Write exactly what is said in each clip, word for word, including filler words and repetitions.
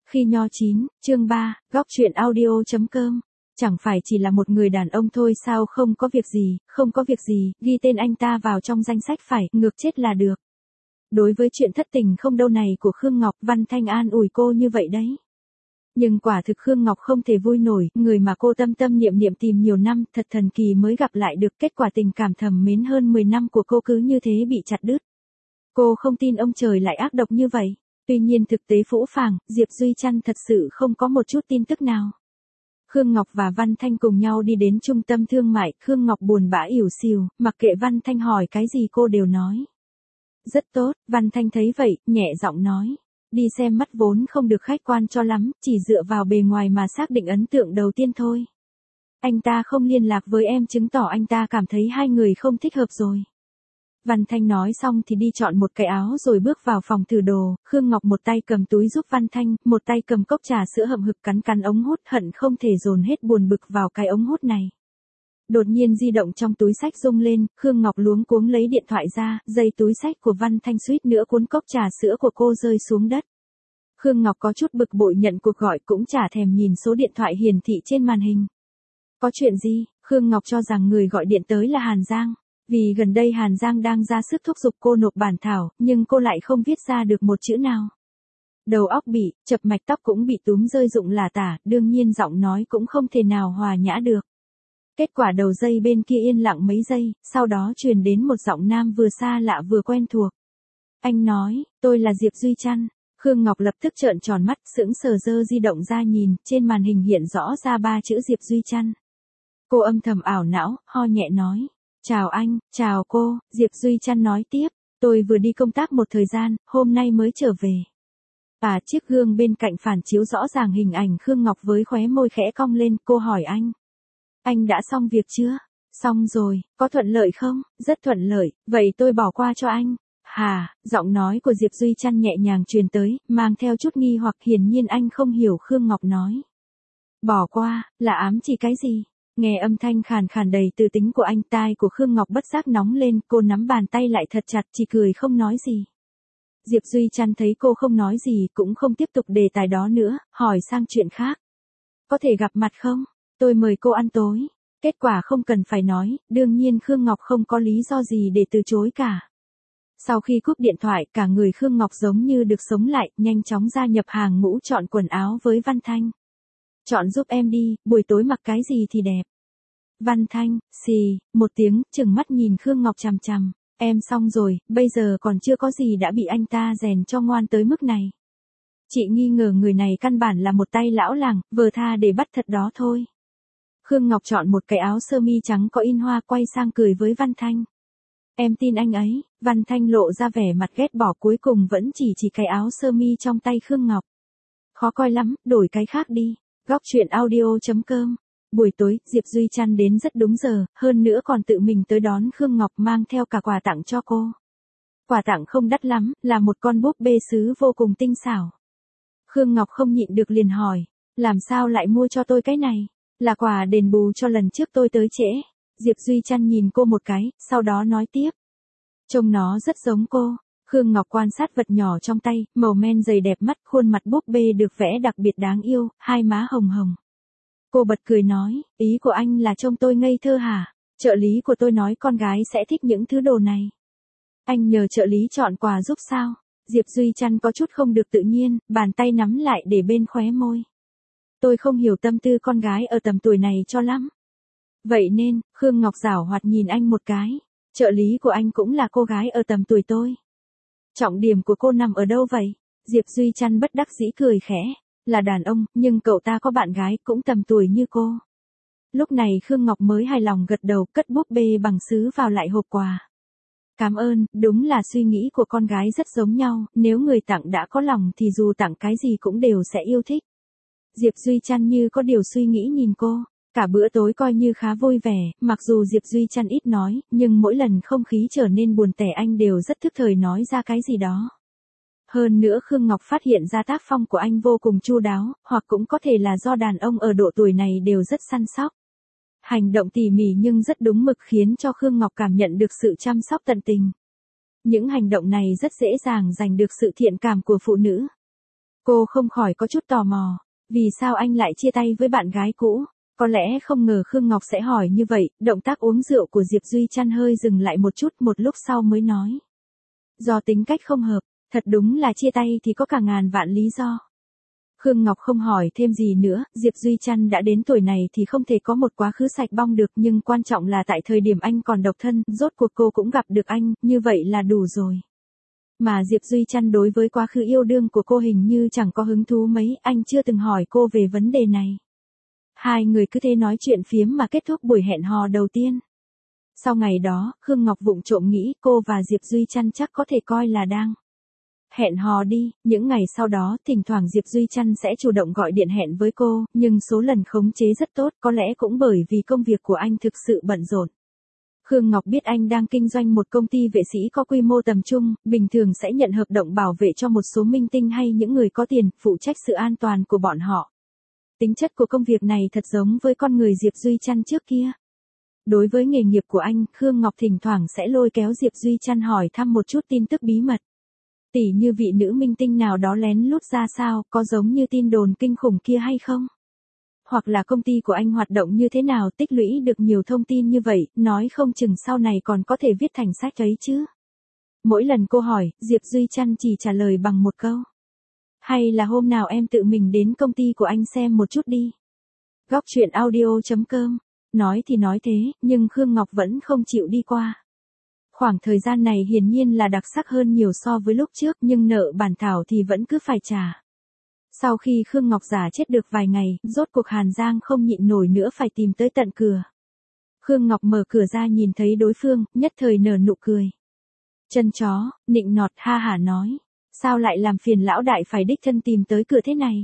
Khi nho chín, chương ba, góc truyện audio.com. Chẳng phải chỉ là một người đàn ông thôi sao, không có việc gì, không có việc gì, ghi tên anh ta vào trong danh sách phải, ngược chết là được. Đối với chuyện thất tình không đâu này của Khương Ngọc, Văn Thanh an ủi cô như vậy đấy. Nhưng quả thực Khương Ngọc không thể vui nổi, người mà cô tâm tâm niệm niệm tìm nhiều năm, thật thần kỳ mới gặp lại được, kết quả tình cảm thầm mến hơn mười năm của cô cứ như thế bị chặt đứt. Cô không tin ông trời lại ác độc như vậy. Tuy nhiên thực tế phũ phàng, Diệp Duy Trăn thật sự không có một chút tin tức nào. Khương Ngọc và Văn Thanh cùng nhau đi đến trung tâm thương mại, Khương Ngọc buồn bã ỉu xìu, mặc kệ Văn Thanh hỏi cái gì cô đều nói. Rất tốt, Văn Thanh thấy vậy, nhẹ giọng nói. Đi xem mắt vốn không được khách quan cho lắm, chỉ dựa vào bề ngoài mà xác định ấn tượng đầu tiên thôi. Anh ta không liên lạc với em chứng tỏ anh ta cảm thấy hai người không thích hợp rồi. Văn Thanh nói xong thì đi chọn một cái áo rồi bước vào phòng thử đồ, Khương Ngọc một tay cầm túi giúp Văn Thanh, một tay cầm cốc trà sữa hậm hực cắn cắn ống hút, hận không thể dồn hết buồn bực vào cái ống hút này. Đột nhiên di động trong túi xách rung lên, Khương Ngọc luống cuống lấy điện thoại ra, dây túi xách của Văn Thanh suýt nữa cuốn cốc trà sữa của cô rơi xuống đất. Khương Ngọc có chút bực bội nhận cuộc gọi cũng chả thèm nhìn số điện thoại hiển thị trên màn hình. Có chuyện gì? Khương Ngọc cho rằng người gọi điện tới là Hàn Giang. Vì gần đây Hàn Giang đang ra sức thúc giục cô nộp bản thảo, nhưng cô lại không viết ra được một chữ nào. Đầu óc bị, chập mạch tóc cũng bị túm rơi rụng lả tả, đương nhiên giọng nói cũng không thể nào hòa nhã được. Kết quả đầu dây bên kia yên lặng mấy giây, sau đó truyền đến một giọng nam vừa xa lạ vừa quen thuộc. Anh nói, tôi là Diệp Duy Trăn. Khương Ngọc lập tức trợn tròn mắt, sững sờ giơ di động ra nhìn, trên màn hình hiện rõ ra ba chữ Diệp Duy Trăn. Cô âm thầm ảo não, ho nhẹ nói. Chào anh, chào cô, Diệp Duy Trăn nói tiếp, tôi vừa đi công tác một thời gian, hôm nay mới trở về. À, chiếc gương bên cạnh phản chiếu rõ ràng hình ảnh Khương Ngọc với khóe môi khẽ cong lên, cô hỏi anh. Anh đã xong việc chưa? Xong rồi, có thuận lợi không? Rất thuận lợi, vậy tôi bỏ qua cho anh. Hà, giọng nói của Diệp Duy Trăn nhẹ nhàng truyền tới, mang theo chút nghi hoặc, hiển nhiên anh không hiểu Khương Ngọc nói. Bỏ qua, là ám chỉ cái gì? Nghe âm thanh khàn khàn đầy từ tính của anh, tai của Khương Ngọc bất giác nóng lên, cô nắm bàn tay lại thật chặt, chỉ cười không nói gì. Diệp Duy Trăn thấy cô không nói gì, cũng không tiếp tục đề tài đó nữa, hỏi sang chuyện khác. Có thể gặp mặt không? Tôi mời cô ăn tối. Kết quả không cần phải nói, đương nhiên Khương Ngọc không có lý do gì để từ chối cả. Sau khi cúp điện thoại, cả người Khương Ngọc giống như được sống lại, nhanh chóng gia nhập hàng ngũ chọn quần áo với Văn Thanh. Chọn giúp em đi, buổi tối mặc cái gì thì đẹp. Văn Thanh, xì, một tiếng, chừng mắt nhìn Khương Ngọc chằm chằm. Em xong rồi, bây giờ còn chưa có gì đã bị anh ta rèn cho ngoan tới mức này. Chị nghi ngờ người này căn bản là một tay lão làng, vờ tha để bắt thật đó thôi. Khương Ngọc chọn một cái áo sơ mi trắng có in hoa, quay sang cười với Văn Thanh. Em tin anh ấy. Văn Thanh lộ ra vẻ mặt ghét bỏ, cuối cùng vẫn chỉ chỉ cái áo sơ mi trong tay Khương Ngọc. Khó coi lắm, đổi cái khác đi. Góc truyện audio.com. Buổi tối, Diệp Duy Trăn đến rất đúng giờ, hơn nữa còn tự mình tới đón Khương Ngọc, mang theo cả quà tặng cho cô. Quà tặng không đắt lắm, là một con búp bê sứ vô cùng tinh xảo. Khương Ngọc không nhịn được liền hỏi, làm sao lại mua cho tôi cái này? Là quà đền bù cho lần trước tôi tới trễ. Diệp Duy Trăn nhìn cô một cái, sau đó nói tiếp. Trông nó rất giống cô. Khương Ngọc quan sát vật nhỏ trong tay, màu men dày đẹp mắt, khuôn mặt búp bê được vẽ đặc biệt đáng yêu, hai má hồng hồng. Cô bật cười nói, ý của anh là trông tôi ngây thơ hả? Trợ lý của tôi nói con gái sẽ thích những thứ đồ này. Anh nhờ trợ lý chọn quà giúp sao? Diệp Duy Trăn có chút không được tự nhiên, bàn tay nắm lại để bên khóe môi. Tôi không hiểu tâm tư con gái ở tầm tuổi này cho lắm. Vậy nên, Khương Ngọc giảo hoạt nhìn anh một cái. Trợ lý của anh cũng là cô gái ở tầm tuổi tôi. Trọng điểm của cô nằm ở đâu vậy? Diệp Duy Trăn bất đắc dĩ cười khẽ. Là đàn ông, nhưng cậu ta có bạn gái cũng tầm tuổi như cô. Lúc này Khương Ngọc mới hài lòng gật đầu, cất búp bê bằng sứ vào lại hộp quà. Cảm ơn, đúng là suy nghĩ của con gái rất giống nhau, nếu người tặng đã có lòng thì dù tặng cái gì cũng đều sẽ yêu thích. Diệp Duy Trăn như có điều suy nghĩ nhìn cô. Cả bữa tối coi như khá vui vẻ, mặc dù Diệp Duy Trăn ít nói, nhưng mỗi lần không khí trở nên buồn tẻ anh đều rất thức thời nói ra cái gì đó. Hơn nữa Khương Ngọc phát hiện ra tác phong của anh vô cùng chu đáo, hoặc cũng có thể là do đàn ông ở độ tuổi này đều rất săn sóc. Hành động tỉ mỉ nhưng rất đúng mực khiến cho Khương Ngọc cảm nhận được sự chăm sóc tận tình. Những hành động này rất dễ dàng giành được sự thiện cảm của phụ nữ. Cô không khỏi có chút tò mò. Vì sao anh lại chia tay với bạn gái cũ? Có lẽ không ngờ Khương Ngọc sẽ hỏi như vậy, động tác uống rượu của Diệp Duy Trăn hơi dừng lại một chút, một lúc sau mới nói. Do tính cách không hợp, thật đúng là chia tay thì có cả ngàn vạn lý do. Khương Ngọc không hỏi thêm gì nữa, Diệp Duy Trăn đã đến tuổi này thì không thể có một quá khứ sạch bong được, nhưng quan trọng là tại thời điểm anh còn độc thân, rốt cuộc cô cũng gặp được anh, như vậy là đủ rồi. Mà Diệp Duy Trăn đối với quá khứ yêu đương của cô hình như chẳng có hứng thú mấy, anh chưa từng hỏi cô về vấn đề này. Hai người cứ thế nói chuyện phiếm mà kết thúc buổi hẹn hò đầu tiên. Sau ngày đó, Khương Ngọc vụng trộm nghĩ cô và Diệp Duy Trăn chắc có thể coi là đang hẹn hò đi. Những ngày sau đó, thỉnh thoảng Diệp Duy Trăn sẽ chủ động gọi điện hẹn với cô, nhưng số lần khống chế rất tốt, có lẽ cũng bởi vì công việc của anh thực sự bận rộn. Khương Ngọc biết anh đang kinh doanh một công ty vệ sĩ có quy mô tầm trung, bình thường sẽ nhận hợp đồng bảo vệ cho một số minh tinh hay những người có tiền, phụ trách sự an toàn của bọn họ. Tính chất của công việc này thật giống với con người Diệp Duy Trăn trước kia. Đối với nghề nghiệp của anh, Khương Ngọc thỉnh thoảng sẽ lôi kéo Diệp Duy Trăn hỏi thăm một chút tin tức bí mật. Tỉ như vị nữ minh tinh nào đó lén lút ra sao, có giống như tin đồn kinh khủng kia hay không? Hoặc là công ty của anh hoạt động như thế nào, tích lũy được nhiều thông tin như vậy, nói không chừng sau này còn có thể viết thành sách ấy chứ. Mỗi lần cô hỏi, Diệp Duy Trăn chỉ trả lời bằng một câu. Hay là hôm nào em tự mình đến công ty của anh xem một chút đi. Góc truyện audio chấm com. Nói thì nói thế, nhưng Khương Ngọc vẫn không chịu đi qua. Khoảng thời gian này hiển nhiên là đặc sắc hơn nhiều so với lúc trước, nhưng nợ bản thảo thì vẫn cứ phải trả. Sau khi Khương Ngọc giả chết được vài ngày, rốt cuộc Hàn Giang không nhịn nổi nữa phải tìm tới tận cửa. Khương Ngọc mở cửa ra nhìn thấy đối phương, nhất thời nở nụ cười. Chân chó, nịnh nọt ha hả nói. Sao lại làm phiền lão đại phải đích thân tìm tới cửa thế này?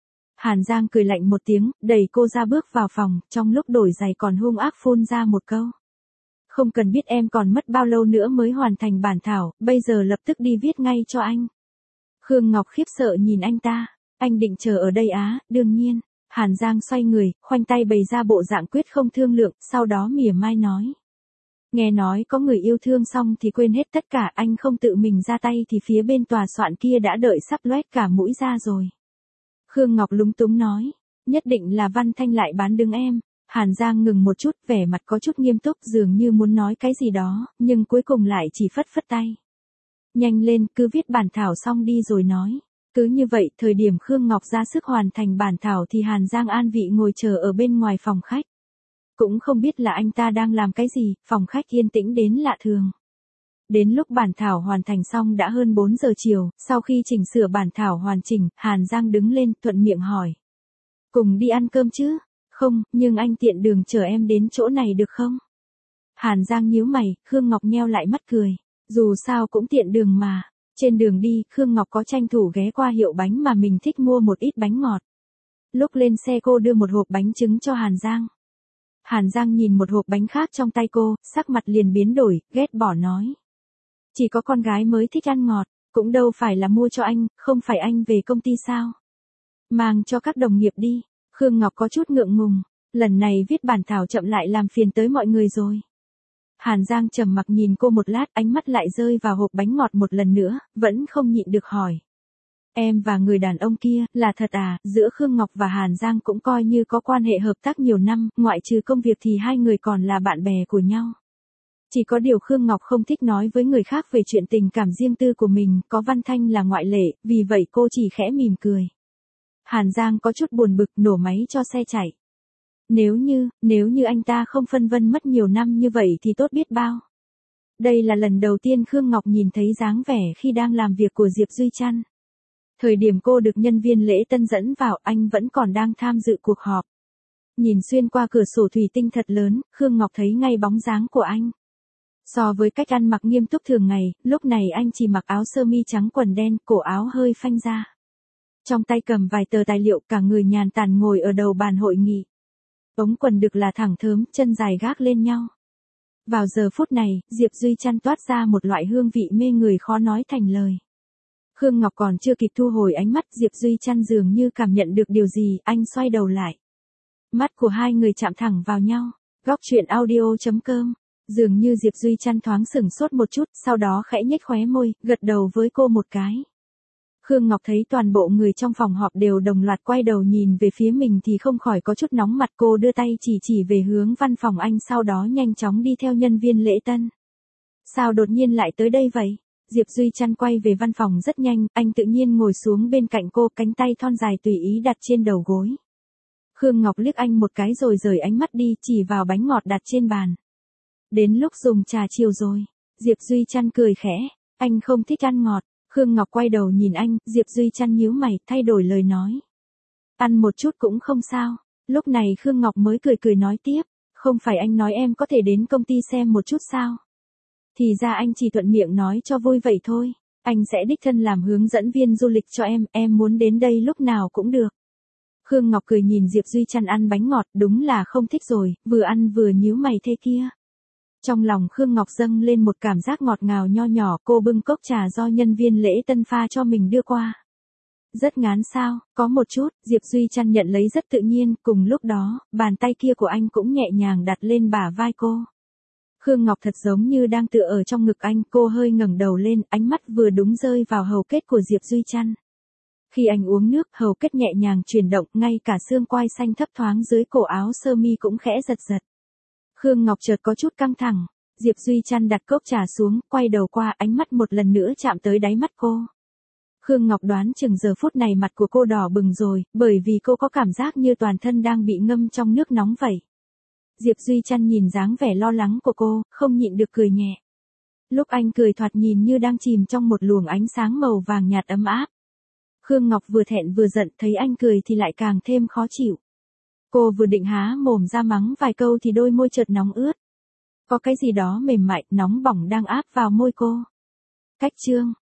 Hàn Giang cười lạnh một tiếng, đẩy cô ra bước vào phòng, trong lúc đổi giày còn hung ác phun ra một câu. Không cần biết em còn mất bao lâu nữa mới hoàn thành bản thảo, bây giờ lập tức đi viết ngay cho anh. Khương Ngọc khiếp sợ nhìn anh ta, anh định chờ ở đây á, đương nhiên. Hàn Giang xoay người, khoanh tay bày ra bộ dạng quyết không thương lượng, sau đó mỉa mai nói. Nghe nói có người yêu thương xong thì quên hết tất cả, anh không tự mình ra tay thì phía bên tòa soạn kia đã đợi sắp loét cả mũi ra rồi. Khương Ngọc lúng túng nói, nhất định là Văn Thanh lại bán đứng em. Hàn Giang ngừng một chút, vẻ mặt có chút nghiêm túc dường như muốn nói cái gì đó, nhưng cuối cùng lại chỉ phất phất tay. Nhanh lên, cứ viết bản thảo xong đi rồi nói. Cứ như vậy, thời điểm Khương Ngọc ra sức hoàn thành bản thảo thì Hàn Giang an vị ngồi chờ ở bên ngoài phòng khách. Cũng không biết là anh ta đang làm cái gì, phòng khách yên tĩnh đến lạ thường. Đến lúc bản thảo hoàn thành xong đã hơn bốn giờ chiều, sau khi chỉnh sửa bản thảo hoàn chỉnh, Hàn Giang đứng lên, thuận miệng hỏi. Cùng đi ăn cơm chứ? Không, nhưng anh tiện đường chở em đến chỗ này được không? Hàn Giang nhíu mày, Khương Ngọc nheo lại mắt cười. Dù sao cũng tiện đường mà. Trên đường đi, Khương Ngọc có tranh thủ ghé qua hiệu bánh mà mình thích mua một ít bánh ngọt. Lúc lên xe cô đưa một hộp bánh trứng cho Hàn Giang. Hàn Giang nhìn một hộp bánh khác trong tay cô, sắc mặt liền biến đổi, ghét bỏ nói. Chỉ có con gái mới thích ăn ngọt, cũng đâu phải là mua cho anh, không phải anh về công ty sao? Mang cho các đồng nghiệp đi. Khương Ngọc có chút ngượng ngùng, lần này viết bản thảo chậm lại làm phiền tới mọi người rồi. Hàn Giang trầm mặc nhìn cô một lát, ánh mắt lại rơi vào hộp bánh ngọt một lần nữa, vẫn không nhịn được hỏi. Em và người đàn ông kia, là thật à? Giữa Khương Ngọc và Hàn Giang cũng coi như có quan hệ hợp tác nhiều năm, ngoại trừ công việc thì hai người còn là bạn bè của nhau. Chỉ có điều Khương Ngọc không thích nói với người khác về chuyện tình cảm riêng tư của mình, có Văn Thanh là ngoại lệ, vì vậy cô chỉ khẽ mỉm cười. Hàn Giang có chút buồn bực, nổ máy cho xe chạy. Nếu như, nếu như anh ta không phân vân mất nhiều năm như vậy thì tốt biết bao. Đây là lần đầu tiên Khương Ngọc nhìn thấy dáng vẻ khi đang làm việc của Diệp Duy Trăn. Thời điểm cô được nhân viên lễ tân dẫn vào, anh vẫn còn đang tham dự cuộc họp. Nhìn xuyên qua cửa sổ thủy tinh thật lớn, Khương Ngọc thấy ngay bóng dáng của anh. So với cách ăn mặc nghiêm túc thường ngày, lúc này anh chỉ mặc áo sơ mi trắng quần đen, cổ áo hơi phanh ra. Trong tay cầm vài tờ tài liệu, cả người nhàn tản ngồi ở đầu bàn hội nghị. Ống quần được là thẳng thớm, chân dài gác lên nhau. Vào giờ phút này, Diệp Duy Trăn toát ra một loại hương vị mê người khó nói thành lời. Khương Ngọc còn chưa kịp thu hồi ánh mắt, Diệp Duy Trăn dường như cảm nhận được điều gì, anh xoay đầu lại. Mắt của hai người chạm thẳng vào nhau. Góc truyện audio chấm com. Dường như Diệp Duy Trăn thoáng sửng sốt một chút, sau đó khẽ nhếch khóe môi, gật đầu với cô một cái. Khương Ngọc thấy toàn bộ người trong phòng họp đều đồng loạt quay đầu nhìn về phía mình thì không khỏi có chút nóng mặt, cô đưa tay chỉ chỉ về hướng văn phòng anh sau đó nhanh chóng đi theo nhân viên lễ tân. Sao đột nhiên lại tới đây vậy? Diệp Duy Trăn quay về văn phòng rất nhanh, anh tự nhiên ngồi xuống bên cạnh cô, cánh tay thon dài tùy ý đặt trên đầu gối. Khương Ngọc liếc anh một cái rồi rời ánh mắt đi, chỉ vào bánh ngọt đặt trên bàn. Đến lúc dùng trà chiều rồi. Diệp Duy Trăn cười khẽ, anh không thích ăn ngọt. Khương Ngọc quay đầu nhìn anh, Diệp Duy Trăn nhíu mày, thay đổi lời nói. Ăn một chút cũng không sao. Lúc này Khương Ngọc mới cười cười nói tiếp, không phải anh nói em có thể đến công ty xem một chút sao? Thì ra anh chỉ thuận miệng nói cho vui vậy thôi. Anh sẽ đích thân làm hướng dẫn viên du lịch cho em, em muốn đến đây lúc nào cũng được. Khương Ngọc cười nhìn Diệp Duy Trăn ăn bánh ngọt, đúng là không thích rồi, vừa ăn vừa nhíu mày thế kia. Trong lòng Khương Ngọc dâng lên một cảm giác ngọt ngào nho nhỏ, cô bưng cốc trà do nhân viên lễ tân pha cho mình đưa qua. Rất ngán sao, có một chút, Diệp Duy Trăn nhận lấy rất tự nhiên, cùng lúc đó, bàn tay kia của anh cũng nhẹ nhàng đặt lên bả vai cô. Khương Ngọc thật giống như đang tựa ở trong ngực anh, cô hơi ngẩng đầu lên, ánh mắt vừa đúng rơi vào hầu kết của Diệp Duy Trăn. Khi anh uống nước, hầu kết nhẹ nhàng chuyển động, ngay cả xương quai xanh thấp thoáng dưới cổ áo sơ mi cũng khẽ giật giật. Khương Ngọc chợt có chút căng thẳng, Diệp Duy Trăn đặt cốc trà xuống, quay đầu qua, ánh mắt một lần nữa chạm tới đáy mắt cô. Khương Ngọc đoán chừng giờ phút này mặt của cô đỏ bừng rồi, bởi vì cô có cảm giác như toàn thân đang bị ngâm trong nước nóng vậy. Diệp Duy Trăn nhìn dáng vẻ lo lắng của cô, không nhịn được cười nhẹ. Lúc anh cười thoạt nhìn như đang chìm trong một luồng ánh sáng màu vàng nhạt ấm áp. Khương Ngọc vừa thẹn vừa giận, thấy anh cười thì lại càng thêm khó chịu. Cô vừa định há mồm ra mắng vài câu thì đôi môi chợt nóng ướt. Có cái gì đó mềm mại, nóng bỏng đang áp vào môi cô. Cách chương